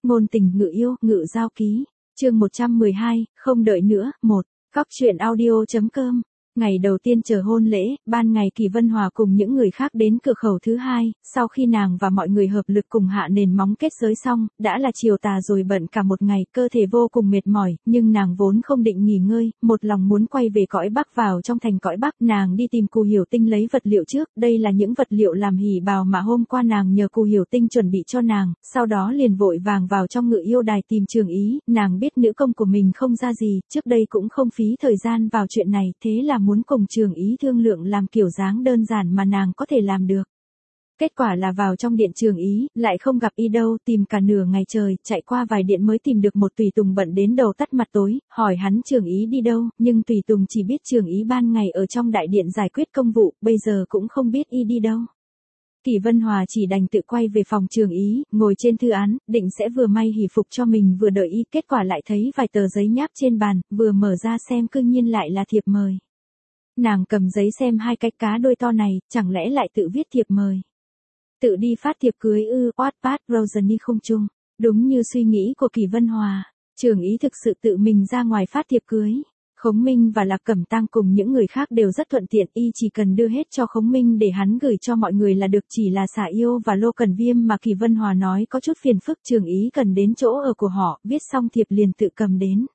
Ngôn tình ngự yêu, ngự giao ký. Chương 112, không đợi nữa, 1. Cóc truyện audio.com. Ngày đầu tiên chờ hôn lễ, ban ngày Kỳ Vân Hòa cùng những người khác đến cửa khẩu thứ hai, sau khi nàng và mọi người hợp lực cùng hạ nền móng kết giới xong, đã là chiều tà rồi, bận cả một ngày, cơ thể vô cùng mệt mỏi, nhưng nàng vốn không định nghỉ ngơi, một lòng muốn quay về cõi Bắc. Vào trong thành cõi Bắc, nàng đi tìm Cù Hiểu Tinh lấy vật liệu trước, đây là những vật liệu làm hỉ bào mà hôm qua nàng nhờ Cù Hiểu Tinh chuẩn bị cho nàng, sau đó liền vội vàng vào trong ngự yêu đài tìm Trường Ý, nàng biết nữ công của mình không ra gì, trước đây cũng không phí thời gian vào chuyện này, thế là muốn cùng Trường Ý thương lượng làm kiểu dáng đơn giản mà nàng có thể làm được. Kết quả là vào trong điện Trường Ý, lại không gặp y đâu, tìm cả nửa ngày trời, chạy qua vài điện mới tìm được một tùy tùng bận đến đầu tắt mặt tối, hỏi hắn Trường Ý đi đâu, nhưng tùy tùng chỉ biết Trường Ý ban ngày ở trong đại điện giải quyết công vụ, bây giờ cũng không biết y đi đâu. Kỳ Vân Hòa chỉ đành tự quay về phòng Trường Ý, ngồi trên thư án, định sẽ vừa may hỷ phục cho mình vừa đợi y, kết quả lại thấy vài tờ giấy nháp trên bàn, vừa mở ra xem cương nhiên lại là thiệp mời. Nàng cầm giấy xem hai cái cá đôi to này, chẳng lẽ lại tự viết thiệp mời. Tự đi phát thiệp cưới ư? Wattpad Rosany không chung. Đúng như suy nghĩ của Kỳ Vân Hòa, Trường Ý thực sự tự mình ra ngoài phát thiệp cưới. Khống Minh và Lạc Cẩm Tang cùng những người khác đều rất thuận tiện, y chỉ cần đưa hết cho Khống Minh để hắn gửi cho mọi người là được, chỉ là Xà Yêu và Lô Cẩn Viêm mà Kỳ Vân Hòa nói có chút phiền phức, Trường Ý cần đến chỗ ở của họ, viết xong thiệp liền tự cầm đến.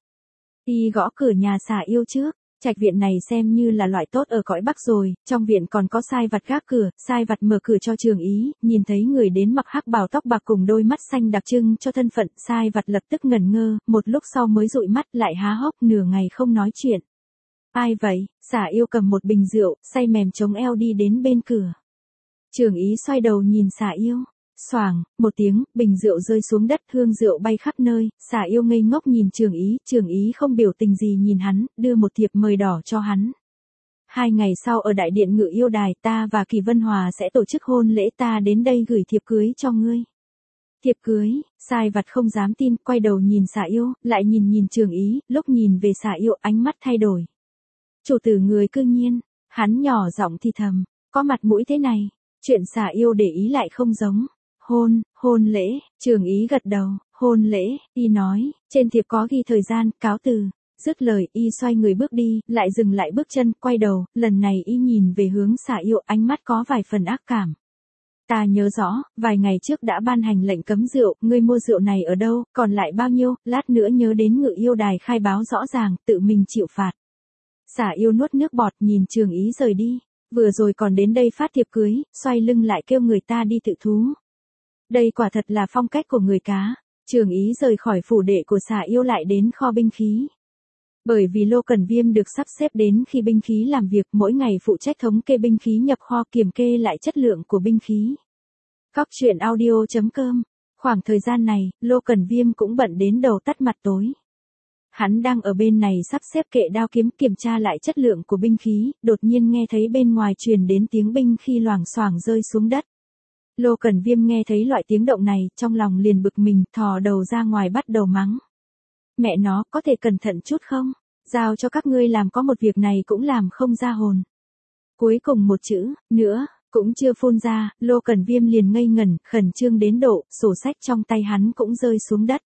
Y gõ cửa nhà Xà Yêu trước. Trạch viện này xem như là loại tốt ở cõi Bắc rồi, trong viện còn có sai vặt gác cửa, sai vặt mở cửa cho Trường Ý, nhìn thấy người đến mặc hắc bào tóc bạc cùng đôi mắt xanh đặc trưng cho thân phận, sai vặt lập tức ngẩn ngơ, một lúc sau mới dụi mắt lại há hốc, nửa ngày không nói chuyện. Ai vậy? Xà Yêu cầm một bình rượu, say mềm chống eo đi đến bên cửa. Trường Ý xoay đầu nhìn Xà Yêu. Xoảng, một tiếng, bình rượu rơi xuống đất, hương rượu bay khắp nơi, Xà Yêu ngây ngốc nhìn Trường Ý không biểu tình gì nhìn hắn, đưa một thiệp mời đỏ cho hắn. 2 ngày sau ở đại điện ngự yêu đài, ta và Kỳ Vân Hòa sẽ tổ chức hôn lễ, ta đến đây gửi thiệp cưới cho ngươi. Thiệp cưới? Sai vặt không dám tin, quay đầu nhìn Xà Yêu, lại nhìn Trường Ý, lúc nhìn về Xà Yêu ánh mắt thay đổi. Chủ tử người cương nhiên, hắn nhỏ giọng thì thầm, có mặt mũi thế này, chuyện Xà Yêu để ý lại không giống. Hôn lễ, Trường Ý gật đầu, hôn lễ, y nói, trên thiệp có ghi thời gian, cáo từ. Dứt lời, y xoay người bước đi, lại dừng lại bước chân, quay đầu, lần này y nhìn về hướng Xà Yêu, ánh mắt có vài phần ác cảm. Ta nhớ rõ, vài ngày trước đã ban hành lệnh cấm rượu, ngươi mua rượu này ở đâu, còn lại bao nhiêu, lát nữa nhớ đến ngự yêu đài khai báo rõ ràng, tự mình chịu phạt. Xà Yêu nuốt nước bọt, nhìn Trường Ý rời đi, vừa rồi còn đến đây phát thiệp cưới, xoay lưng lại kêu người ta đi tự thú. Đây quả thật là phong cách của người cá. Trường Ý rời khỏi phủ đệ của Xà Yêu lại đến kho binh khí. Bởi vì Lô Cẩn Viêm được sắp xếp đến khi binh khí làm việc, mỗi ngày phụ trách thống kê binh khí nhập kho, kiểm kê lại chất lượng của binh khí. Cóc truyện audio.com. Khoảng thời gian này, Lô Cẩn Viêm cũng bận đến đầu tắt mặt tối. Hắn đang ở bên này sắp xếp kệ đao kiếm, kiểm tra lại chất lượng của binh khí, đột nhiên nghe thấy bên ngoài truyền đến tiếng binh khí loảng xoảng rơi xuống đất. Lô Cẩn Viêm nghe thấy loại tiếng động này, trong lòng liền bực mình, thò đầu ra ngoài bắt đầu mắng. Mẹ nó, có thể cẩn thận chút không? Giao cho các ngươi làm có một việc này cũng làm không ra hồn. Cuối cùng một chữ, nữa, cũng chưa phun ra, Lô Cẩn Viêm liền ngây ngẩn, khẩn trương đến độ, sổ sách trong tay hắn cũng rơi xuống đất.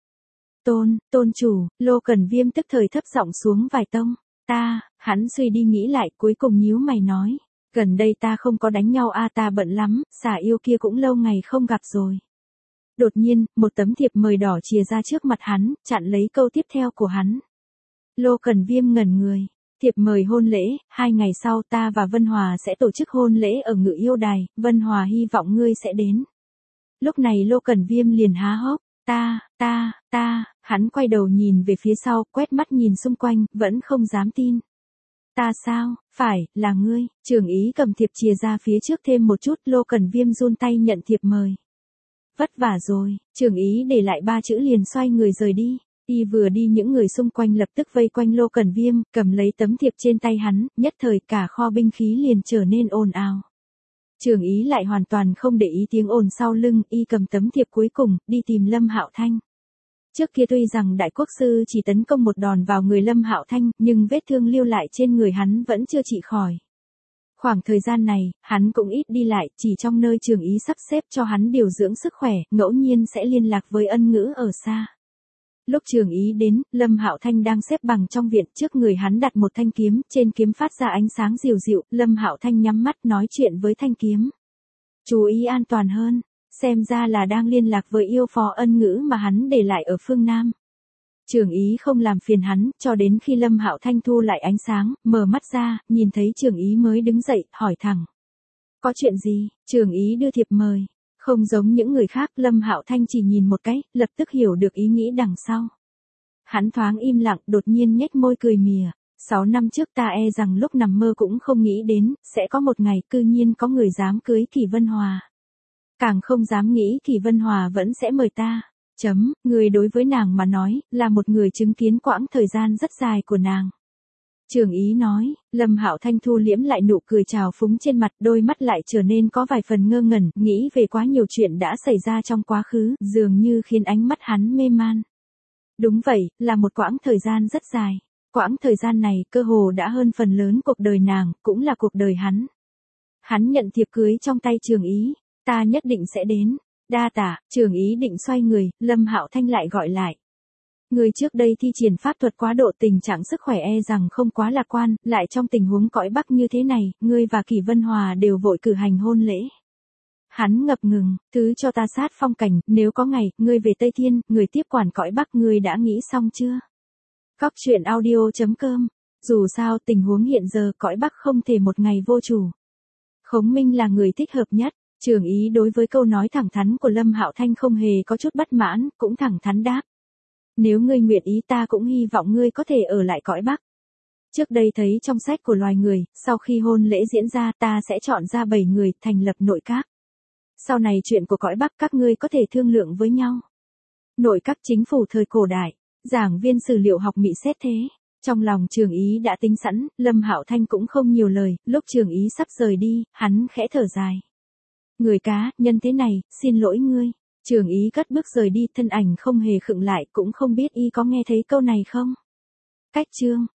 Tôn chủ, Lô Cẩn Viêm tức thời thấp giọng xuống vài tông. Hắn suy đi nghĩ lại, cuối cùng nhíu mày nói. Gần đây ta không có đánh nhau ta bận lắm, Xà Yêu kia cũng lâu ngày không gặp rồi. Đột nhiên, một tấm thiệp mời đỏ chìa ra trước mặt hắn, chặn lấy câu tiếp theo của hắn. Lô Cẩn Viêm ngẩn người. Thiệp mời hôn lễ, 2 ngày sau ta và Vân Hòa sẽ tổ chức hôn lễ ở ngự yêu đài, Vân Hòa hy vọng ngươi sẽ đến. Lúc này Lô Cẩn Viêm liền há hốc. Hắn quay đầu nhìn về phía sau, quét mắt nhìn xung quanh, vẫn không dám tin. Ta sao? Phải, là ngươi. Trường Ý cầm thiệp chìa ra phía trước thêm một chút, Lô Cẩn Viêm run tay nhận thiệp mời. Vất vả rồi, Trường Ý để lại 3 chữ liền xoay người rời đi. Y vừa đi những người xung quanh lập tức vây quanh Lô Cẩn Viêm, cầm lấy tấm thiệp trên tay hắn, nhất thời cả kho binh khí liền trở nên ồn ào. Trường Ý lại hoàn toàn không để ý tiếng ồn sau lưng, y cầm tấm thiệp cuối cùng, đi tìm Lâm Hạo Thanh. Trước kia tuy rằng đại quốc sư chỉ tấn công một đòn vào người Lâm Hạo Thanh, nhưng vết thương lưu lại trên người hắn vẫn chưa trị khỏi. Khoảng thời gian này, hắn cũng ít đi lại, chỉ trong nơi Trường Ý sắp xếp cho hắn điều dưỡng sức khỏe, ngẫu nhiên sẽ liên lạc với Ân Ngữ ở xa. Lúc Trường Ý đến, Lâm Hạo Thanh đang xếp bằng trong viện, trước người hắn đặt một thanh kiếm, trên kiếm phát ra ánh sáng dịu dịu, Lâm Hạo Thanh nhắm mắt nói chuyện với thanh kiếm. Chú ý an toàn hơn, xem ra là đang liên lạc với yêu phò Ân Ngữ mà hắn để lại ở phương Nam. Trường Ý không làm phiền hắn, cho đến khi Lâm Hạo Thanh thu lại ánh sáng, mở mắt ra, nhìn thấy Trường Ý mới đứng dậy, hỏi thẳng. Có chuyện gì? Trường Ý đưa thiệp mời. Không giống những người khác, Lâm Hạo Thanh chỉ nhìn một cái, lập tức hiểu được ý nghĩ đằng sau. Hắn thoáng im lặng, đột nhiên nhếch môi cười mỉa. 6 năm trước ta rằng lúc nằm mơ cũng không nghĩ đến, sẽ có một ngày cư nhiên có người dám cưới Kỳ Vân Hòa. Càng không dám nghĩ Kỳ Vân Hòa vẫn sẽ mời ta. Người đối với nàng mà nói, là một người chứng kiến quãng thời gian rất dài của nàng. Trường Ý nói, Lâm Hạo Thanh thu liễm lại nụ cười trào phúng trên mặt, đôi mắt lại trở nên có vài phần ngơ ngẩn, nghĩ về quá nhiều chuyện đã xảy ra trong quá khứ, dường như khiến ánh mắt hắn mê man. Đúng vậy, là một quãng thời gian rất dài. Quãng thời gian này, cơ hồ đã hơn phần lớn cuộc đời nàng, cũng là cuộc đời hắn. Hắn nhận thiệp cưới trong tay Trường Ý, ta nhất định sẽ đến. Đa tạ, Trường Ý định xoay người, Lâm Hạo Thanh lại gọi lại. Người trước đây thi triển pháp thuật quá độ, tình trạng sức khỏe rằng không quá lạc quan, lại trong tình huống cõi Bắc như thế này, ngươi và Kỳ Vân Hòa đều vội cử hành hôn lễ. Hắn ngập ngừng, thứ cho ta sát phong cảnh, nếu có ngày, ngươi về Tây Thiên, người tiếp quản cõi Bắc, ngươi đã nghĩ xong chưa? Góc truyện audio.com. Dù sao, tình huống hiện giờ cõi Bắc không thể một ngày vô chủ. Khổng Minh là người thích hợp nhất. Trường Ý đối với câu nói thẳng thắn của Lâm Hạo Thanh không hề có chút bất mãn, cũng thẳng thắn đáp. Nếu ngươi nguyện ý ta cũng hy vọng ngươi có thể ở lại cõi Bắc. Trước đây thấy trong sách của loài người, sau khi hôn lễ diễn ra ta sẽ chọn ra 7 người thành lập nội các. Sau này chuyện của cõi Bắc các ngươi có thể thương lượng với nhau. Nội các chính phủ thời cổ đại, giảng viên sử liệu học Mỹ xét thế. Trong lòng Trường Ý đã tính sẵn, Lâm Hạo Thanh cũng không nhiều lời, lúc Trường Ý sắp rời đi, hắn khẽ thở dài. Người cá, nhân thế này, xin lỗi ngươi. Trường Ý cất bước rời đi, thân ảnh không hề khựng lại, cũng không biết y có nghe thấy câu này không. Cách chương.